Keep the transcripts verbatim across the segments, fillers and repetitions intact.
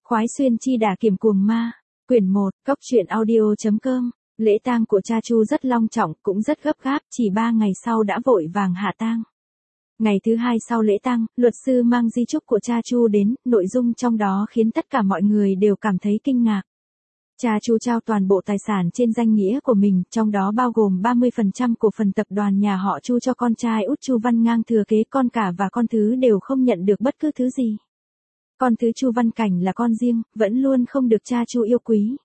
Khoái xuyên chi đả kiểm cuồng ma, quyển một, cốc truyện audio.com, lễ tang của cha Chu rất long trọng, cũng rất gấp gáp, chỉ ba ngày sau đã vội vàng hạ tang. Ngày thứ hai sau lễ tang, luật sư mang di chúc của cha Chu đến, nội dung trong đó khiến tất cả mọi người đều cảm thấy kinh ngạc. Cha Chu trao toàn bộ tài sản trên danh nghĩa của mình, trong đó bao gồm ba mươi phần trăm cổ phần tập đoàn nhà họ Chu cho con trai út Chu Văn Ngang thừa kế, con cả và con thứ đều không nhận được bất cứ thứ gì. Con thứ Chu Văn Cảnh là con riêng, vẫn luôn không được cha Chu yêu quý.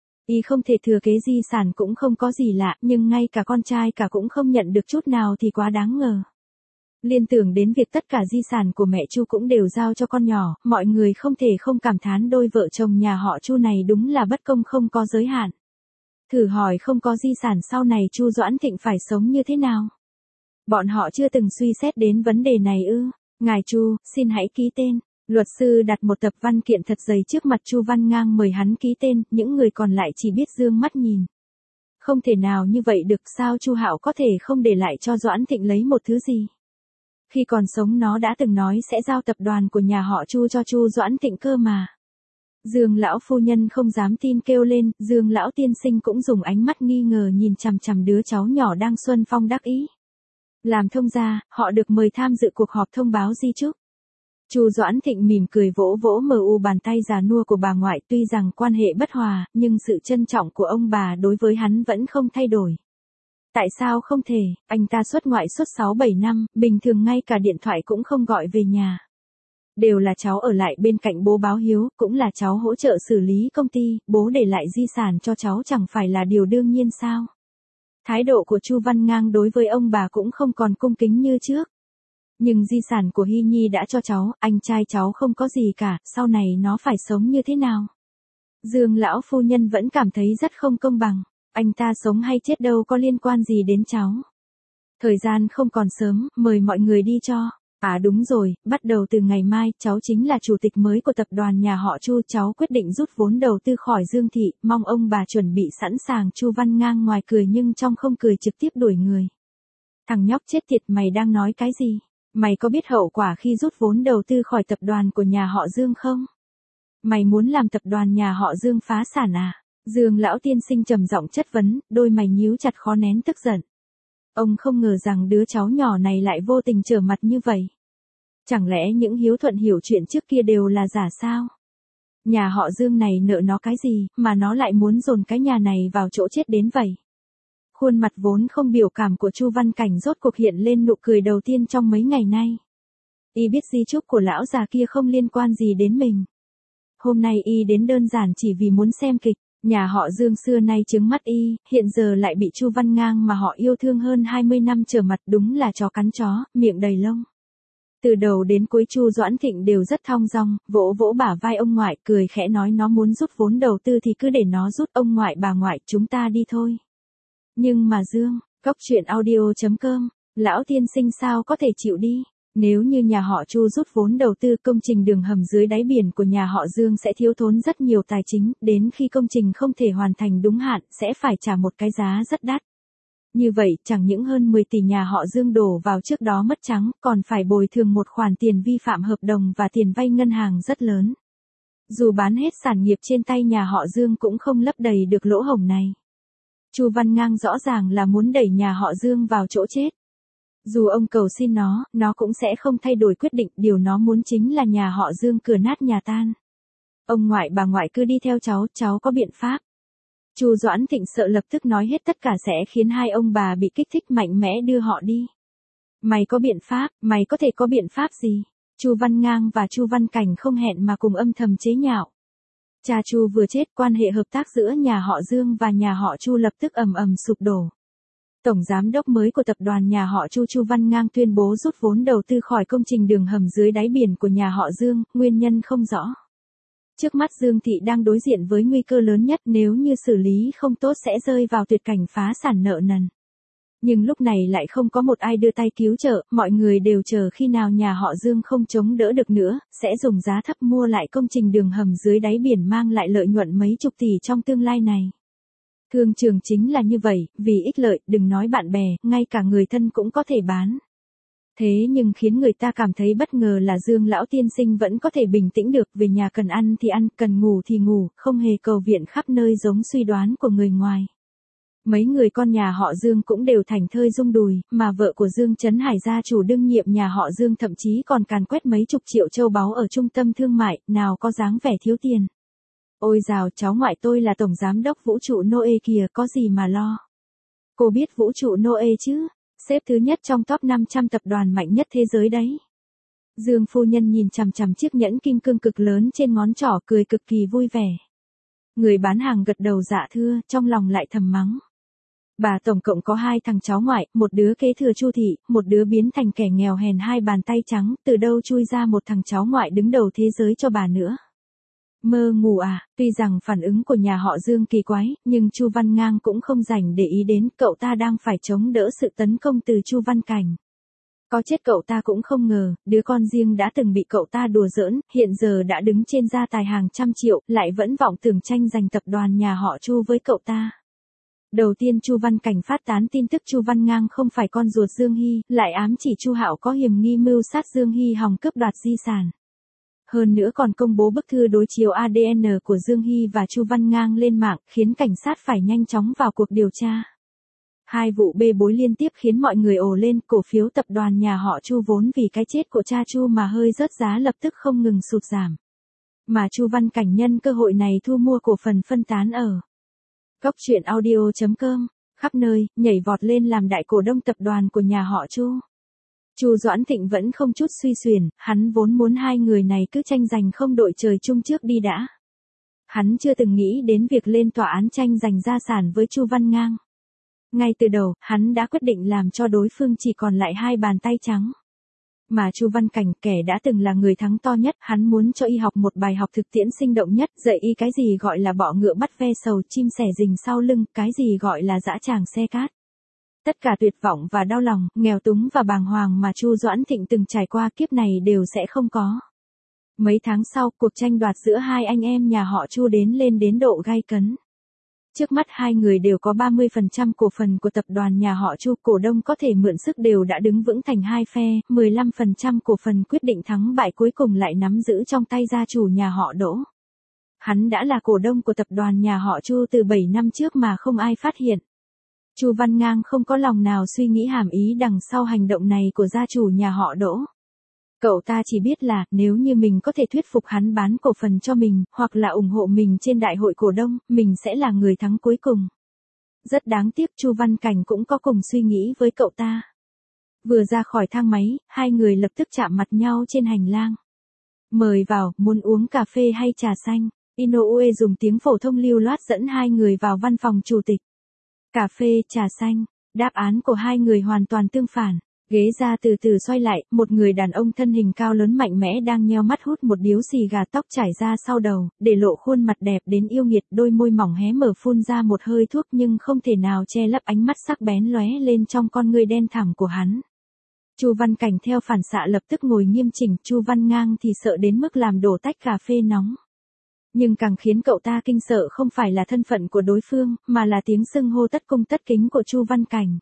Y không thể thừa kế di sản cũng không có gì lạ, nhưng ngay cả con trai cả cũng không nhận được chút nào thì quá đáng ngờ. Liên tưởng đến việc tất cả di sản của mẹ Chu cũng đều giao cho con nhỏ, mọi người không thể không cảm thán đôi vợ chồng nhà họ Chu này đúng là bất công không có giới hạn. Thử hỏi không có di sản sau này Chu Doãn Thịnh phải sống như thế nào? Bọn họ chưa từng suy xét đến vấn đề này ư? Ngài Chu, xin hãy ký tên. Luật sư đặt một tập văn kiện thật dày trước mặt Chu Văn Ngang mời hắn ký tên, những người còn lại chỉ biết dương mắt nhìn. Không thể nào như vậy được, sao Chu Hạo có thể không để lại cho Doãn Thịnh lấy một thứ gì? Khi còn sống nó đã từng nói sẽ giao tập đoàn của nhà họ Chu cho Chu Doãn Thịnh cơ mà. Dương lão phu nhân không dám tin kêu lên, Dương lão tiên sinh cũng dùng ánh mắt nghi ngờ nhìn chằm chằm đứa cháu nhỏ đang xuân phong đắc ý. Làm thông gia, họ được mời tham dự cuộc họp thông báo di chúc. Chu Doãn Thịnh mỉm cười vỗ vỗ mờ u bàn tay già nua của bà ngoại, tuy rằng quan hệ bất hòa, nhưng sự trân trọng của ông bà đối với hắn vẫn không thay đổi. Tại sao không thể, anh ta xuất ngoại suốt sáu bảy năm, bình thường ngay cả điện thoại cũng không gọi về nhà. Đều là cháu ở lại bên cạnh bố báo hiếu, cũng là cháu hỗ trợ xử lý công ty, bố để lại di sản cho cháu chẳng phải là điều đương nhiên sao? Thái độ của Chu Văn Ngang đối với ông bà cũng không còn cung kính như trước. Nhưng di sản của Hy Nhi đã cho cháu, anh trai cháu không có gì cả, sau này nó phải sống như thế nào? Dương lão phu nhân vẫn cảm thấy rất không công bằng. Anh ta sống hay chết đâu có liên quan gì đến cháu. Thời gian không còn sớm, mời mọi người đi cho. À đúng rồi, bắt đầu từ ngày mai, cháu chính là chủ tịch mới của tập đoàn nhà họ Chu. Cháu quyết định rút vốn đầu tư khỏi Dương Thị, mong ông bà chuẩn bị sẵn sàng. Chu Văn Ngang ngoài cười nhưng trong không cười trực tiếp đuổi người. Thằng nhóc chết tiệt, mày đang nói cái gì? Mày có biết hậu quả khi rút vốn đầu tư khỏi tập đoàn của nhà họ Dương không? Mày muốn làm tập đoàn nhà họ Dương phá sản à? Dương lão tiên sinh trầm giọng chất vấn, đôi mày nhíu chặt khó nén tức giận. Ông không ngờ rằng đứa cháu nhỏ này lại vô tình trở mặt như vậy. Chẳng lẽ những hiếu thuận hiểu chuyện trước kia đều là giả sao? Nhà họ Dương này nợ nó cái gì, mà nó lại muốn dồn cái nhà này vào chỗ chết đến vậy? Khuôn mặt vốn không biểu cảm của Chu Văn Cảnh rốt cuộc hiện lên nụ cười đầu tiên trong mấy ngày nay. Y biết di chúc của lão già kia không liên quan gì đến mình. Hôm nay Y đến đơn giản chỉ vì muốn xem kịch. Nhà họ Dương xưa nay trướng mắt Y, hiện giờ lại bị Chu Văn Ngang mà họ yêu thương hơn hai mươi năm trở mặt, đúng là chó cắn chó, miệng đầy lông. Từ đầu đến cuối Chu Doãn Thịnh đều rất thong dong, vỗ vỗ bả vai ông ngoại, cười khẽ nói nó muốn rút vốn đầu tư thì cứ để nó rút, ông ngoại bà ngoại, chúng ta đi thôi. Nhưng mà Dương, cốc truyện audio.com, lão tiên sinh sao có thể chịu đi? Nếu như nhà họ Chu rút vốn đầu tư công trình đường hầm dưới đáy biển của nhà họ Dương sẽ thiếu thốn rất nhiều tài chính, đến khi công trình không thể hoàn thành đúng hạn, sẽ phải trả một cái giá rất đắt. Như vậy, chẳng những hơn mười tỷ nhà họ Dương đổ vào trước đó mất trắng, còn phải bồi thường một khoản tiền vi phạm hợp đồng và tiền vay ngân hàng rất lớn. Dù bán hết sản nghiệp trên tay nhà họ Dương cũng không lấp đầy được lỗ hổng này. Chu Văn Ngang rõ ràng là muốn đẩy nhà họ Dương vào chỗ chết. Dù ông cầu xin nó, nó cũng sẽ không thay đổi quyết định, điều nó muốn chính là nhà họ Dương cửa nát nhà tan. Ông ngoại bà ngoại cứ đi theo cháu, cháu có biện pháp. Chu Doãn Thịnh sợ lập tức nói hết tất cả sẽ khiến hai ông bà bị kích thích mạnh mẽ đưa họ đi. Mày có biện pháp, mày có thể có biện pháp gì? Chu Văn Ngang và Chu Văn Cảnh không hẹn mà cùng âm thầm chế nhạo. Cha Chu vừa chết, quan hệ hợp tác giữa nhà họ Dương và nhà họ Chu lập tức ầm ầm sụp đổ. Tổng giám đốc mới của tập đoàn nhà họ Chu Chu Văn Ngang tuyên bố rút vốn đầu tư khỏi công trình đường hầm dưới đáy biển của nhà họ Dương, nguyên nhân không rõ. Trước mắt Dương Thị đang đối diện với nguy cơ lớn nhất, nếu như xử lý không tốt sẽ rơi vào tuyệt cảnh phá sản nợ nần. Nhưng lúc này lại không có một ai đưa tay cứu trợ, mọi người đều chờ khi nào nhà họ Dương không chống đỡ được nữa, sẽ dùng giá thấp mua lại công trình đường hầm dưới đáy biển mang lại lợi nhuận mấy chục tỷ trong tương lai này. Thương trường chính là như vậy, vì ích lợi, đừng nói bạn bè, ngay cả người thân cũng có thể bán. Thế nhưng khiến người ta cảm thấy bất ngờ là Dương lão tiên sinh vẫn có thể bình tĩnh được, về nhà cần ăn thì ăn, cần ngủ thì ngủ, không hề cầu viện khắp nơi giống suy đoán của người ngoài. Mấy người con nhà họ Dương cũng đều thành thơi rung đùi, mà vợ của Dương Trấn Hải gia chủ đương nhiệm nhà họ Dương thậm chí còn càn quét mấy chục triệu châu báu ở trung tâm thương mại, nào có dáng vẻ thiếu tiền. Ôi dào, cháu ngoại tôi là tổng giám đốc vũ trụ Noe kìa, có gì mà lo. Cô biết vũ trụ Noe chứ? Xếp thứ nhất trong top năm trăm tập đoàn mạnh nhất thế giới đấy. Dương phu nhân nhìn chằm chằm chiếc nhẫn kim cương cực lớn trên ngón trỏ, cười cực kỳ vui vẻ. Người bán hàng gật đầu dạ thưa, trong lòng lại thầm mắng. Bà tổng cộng có hai thằng cháu ngoại, một đứa kế thừa Chu thị, một đứa biến thành kẻ nghèo hèn hai bàn tay trắng, từ đâu chui ra một thằng cháu ngoại đứng đầu thế giới cho bà nữa. Mơ ngủ à? Tuy rằng phản ứng của nhà họ Dương kỳ quái, nhưng Chu Văn Ngang cũng không rảnh để ý đến, cậu ta đang phải chống đỡ sự tấn công từ Chu Văn Cảnh. Có chết cậu ta cũng không ngờ, đứa con riêng đã từng bị cậu ta đùa giỡn, hiện giờ đã đứng trên gia tài hàng trăm triệu, lại vẫn vọng tưởng tranh giành tập đoàn nhà họ Chu với cậu ta. Đầu tiên Chu Văn Cảnh phát tán tin tức Chu Văn Ngang không phải con ruột Dương Hy, lại ám chỉ Chu Hạo có hiểm nghi mưu sát Dương Hy hòng cướp đoạt di sản. Hơn nữa còn công bố bức thư đối chiếu a đê en của Dương Hy và Chu Văn Ngang lên mạng, khiến cảnh sát phải nhanh chóng vào cuộc điều tra. Hai vụ bê bối liên tiếp khiến mọi người ồ lên, cổ phiếu tập đoàn nhà họ Chu vốn vì cái chết của cha Chu mà hơi rớt giá lập tức không ngừng sụt giảm. Mà Chu Văn Cảnh nhân cơ hội này thu mua cổ phần phân tán ở Cóc truyện audio chấm com, khắp nơi, nhảy vọt lên làm đại cổ đông tập đoàn của nhà họ Chu. Chu Doãn Thịnh vẫn không chút suy xuyển, hắn vốn muốn hai người này cứ tranh giành không đội trời chung trước đi đã. Hắn chưa từng nghĩ đến việc lên tòa án tranh giành gia sản với Chu Văn Ngang. Ngay từ đầu, hắn đã quyết định làm cho đối phương chỉ còn lại hai bàn tay trắng. Mà Chu Văn Cảnh, kẻ đã từng là người thắng to nhất, hắn muốn cho y học một bài học thực tiễn sinh động nhất, dạy y cái gì gọi là bọ ngựa bắt ve sầu, chim sẻ rình sau lưng, cái gì gọi là dã tràng xe cát. Tất cả tuyệt vọng và đau lòng, nghèo túng và bàng hoàng mà Chu Doãn Thịnh từng trải qua kiếp này đều sẽ không có. Mấy tháng sau, cuộc tranh đoạt giữa hai anh em nhà họ Chu đến lên đến độ gay cấn. Trước mắt hai người đều có ba mươi phần trăm cổ phần của tập đoàn nhà họ Chu, cổ đông có thể mượn sức đều đã đứng vững thành hai phe, mười lăm phần trăm cổ phần quyết định thắng bại cuối cùng lại nắm giữ trong tay gia chủ nhà họ Đỗ. Hắn đã là cổ đông của tập đoàn nhà họ Chu từ bảy năm trước mà không ai phát hiện. Chu Văn Ngang không có lòng nào suy nghĩ hàm ý đằng sau hành động này của gia chủ nhà họ Đỗ. Cậu ta chỉ biết là, nếu như mình có thể thuyết phục hắn bán cổ phần cho mình, hoặc là ủng hộ mình trên đại hội cổ đông, mình sẽ là người thắng cuối cùng. Rất đáng tiếc Chu Văn Cảnh cũng có cùng suy nghĩ với cậu ta. Vừa ra khỏi thang máy, hai người lập tức chạm mặt nhau trên hành lang. Mời vào, muốn uống cà phê hay trà xanh? Inoue dùng tiếng phổ thông lưu loát dẫn hai người vào văn phòng chủ tịch. Cà phê, trà xanh, đáp án của hai người hoàn toàn tương phản. Ghế ra từ từ xoay lại, một người đàn ông thân hình cao lớn mạnh mẽ đang nheo mắt hút một điếu xì gà, tóc trải ra sau đầu, để lộ khuôn mặt đẹp đến yêu nghiệt, đôi môi mỏng hé mở phun ra một hơi thuốc nhưng không thể nào che lấp ánh mắt sắc bén lóe lên trong con ngươi đen thẳm của hắn. Chu Văn Cảnh theo phản xạ lập tức ngồi nghiêm chỉnh, Chu Văn Ngang thì sợ đến mức làm đổ tách cà phê nóng. Nhưng càng khiến cậu ta kinh sợ không phải là thân phận của đối phương, mà là tiếng xưng hô tất cung tất kính của Chu Văn Cảnh.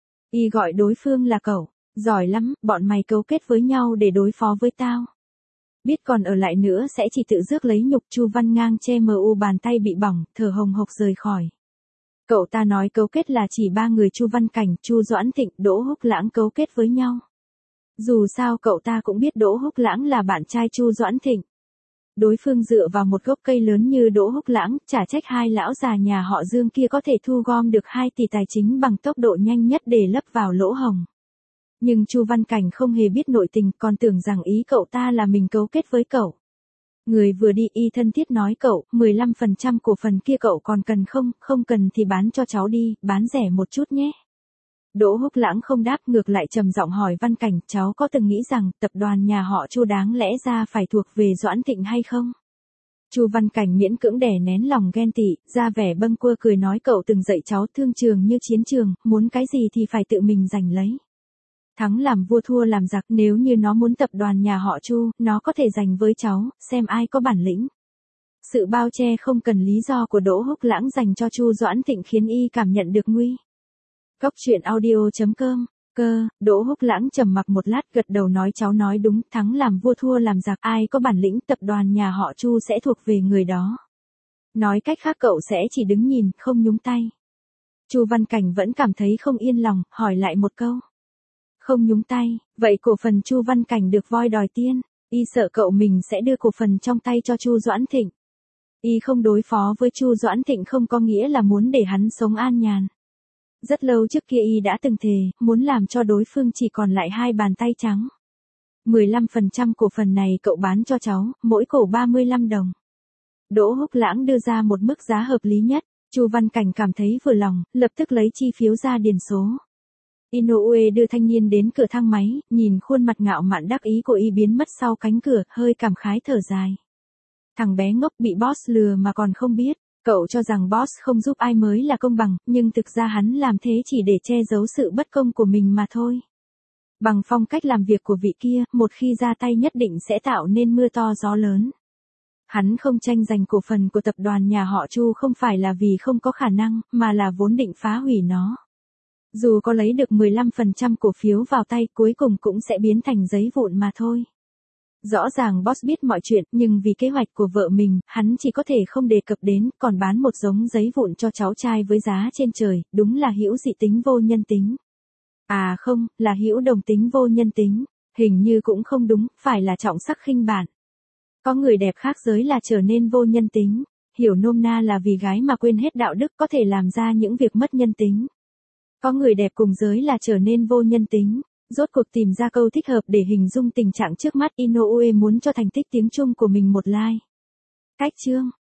Y gọi đối phương là cậu. Giỏi lắm, bọn mày cấu kết với nhau để đối phó với tao. Biết còn ở lại nữa sẽ chỉ tự rước lấy nhục. Chu Văn Ngang che mờ u bàn tay bị bỏng, thở hồng hộc rời khỏi. Cậu ta nói cấu kết là chỉ ba người Chu Văn Cảnh, Chu Doãn Thịnh, Đỗ Húc Lãng cấu kết với nhau. Dù sao cậu ta cũng biết Đỗ Húc Lãng là bạn trai Chu Doãn Thịnh. Đối phương dựa vào một gốc cây lớn như Đỗ Húc Lãng, chả trách hai lão già nhà họ Dương kia có thể thu gom được hai tỷ tài chính bằng tốc độ nhanh nhất để lấp vào lỗ hổng. Nhưng Chu Văn Cảnh không hề biết nội tình, còn tưởng rằng ý cậu ta là mình cấu kết với cậu. Người vừa đi y thân thiết nói cậu, mười lăm phần trăm cổ phần kia cậu còn cần không, không cần thì bán cho cháu đi, bán rẻ một chút nhé. Đỗ Húc Lãng không đáp, ngược lại trầm giọng hỏi Văn Cảnh, cháu có từng nghĩ rằng tập đoàn nhà họ Chu đáng lẽ ra phải thuộc về Doãn Thịnh hay không? Chu Văn Cảnh miễn cưỡng đè nén lòng ghen tị, ra vẻ bâng quơ cười nói cậu từng dạy cháu thương trường như chiến trường, muốn cái gì thì phải tự mình giành lấy. Thắng làm vua thua làm giặc, nếu như nó muốn tập đoàn nhà họ Chu, nó có thể giành với cháu, xem ai có bản lĩnh. Sự bao che không cần lý do của Đỗ Húc Lãng dành cho Chu Doãn Thịnh khiến y cảm nhận được nguy. Cóc truyện audio chấm com Cơ, Đỗ Húc Lãng trầm mặc một lát gật đầu nói cháu nói đúng, thắng làm vua thua làm giặc, ai có bản lĩnh tập đoàn nhà họ Chu sẽ thuộc về người đó. Nói cách khác cậu sẽ chỉ đứng nhìn, không nhúng tay. Chu Văn Cảnh vẫn cảm thấy không yên lòng, hỏi lại một câu. Không nhúng tay, vậy cổ phần Chu Văn Cảnh được voi đòi tiên, y sợ cậu mình sẽ đưa cổ phần trong tay cho Chu Doãn Thịnh. Y không đối phó với Chu Doãn Thịnh không có nghĩa là muốn để hắn sống an nhàn. Rất lâu trước kia y đã từng thề, muốn làm cho đối phương chỉ còn lại hai bàn tay trắng. mười lăm phần trăm cổ phần này cậu bán cho cháu, mỗi cổ ba mươi lăm đồng. Đỗ Húc Lãng đưa ra một mức giá hợp lý nhất, Chu Văn Cảnh cảm thấy vừa lòng, lập tức lấy chi phiếu ra điền số. Inoue đưa thanh niên đến cửa thang máy, nhìn khuôn mặt ngạo mạn đắc ý của y biến mất sau cánh cửa, hơi cảm khái thở dài. Thằng bé ngốc bị boss lừa mà còn không biết, cậu cho rằng boss không giúp ai mới là công bằng, nhưng thực ra hắn làm thế chỉ để che giấu sự bất công của mình mà thôi. Bằng phong cách làm việc của vị kia, một khi ra tay nhất định sẽ tạo nên mưa to gió lớn. Hắn không tranh giành cổ phần của tập đoàn nhà họ Chu không phải là vì không có khả năng, mà là vốn định phá hủy nó. Dù có lấy được mười lăm phần trăm cổ phiếu vào tay cuối cùng cũng sẽ biến thành giấy vụn mà thôi. Rõ ràng boss biết mọi chuyện, nhưng vì kế hoạch của vợ mình, hắn chỉ có thể không đề cập đến, còn bán một giống giấy vụn cho cháu trai với giá trên trời, đúng là hữu dị tính vô nhân tính. À không, là hữu đồng tính vô nhân tính, hình như cũng không đúng, phải là trọng sắc khinh bạn. Có người đẹp khác giới là trở nên vô nhân tính, hiểu nôm na là vì gái mà quên hết đạo đức có thể làm ra những việc mất nhân tính. Có người đẹp cùng giới là trở nên vô nhân tính. Rốt cuộc tìm ra câu thích hợp để hình dung tình trạng trước mắt. Inoue muốn cho thành tích tiếng Trung của mình một like. Cách chương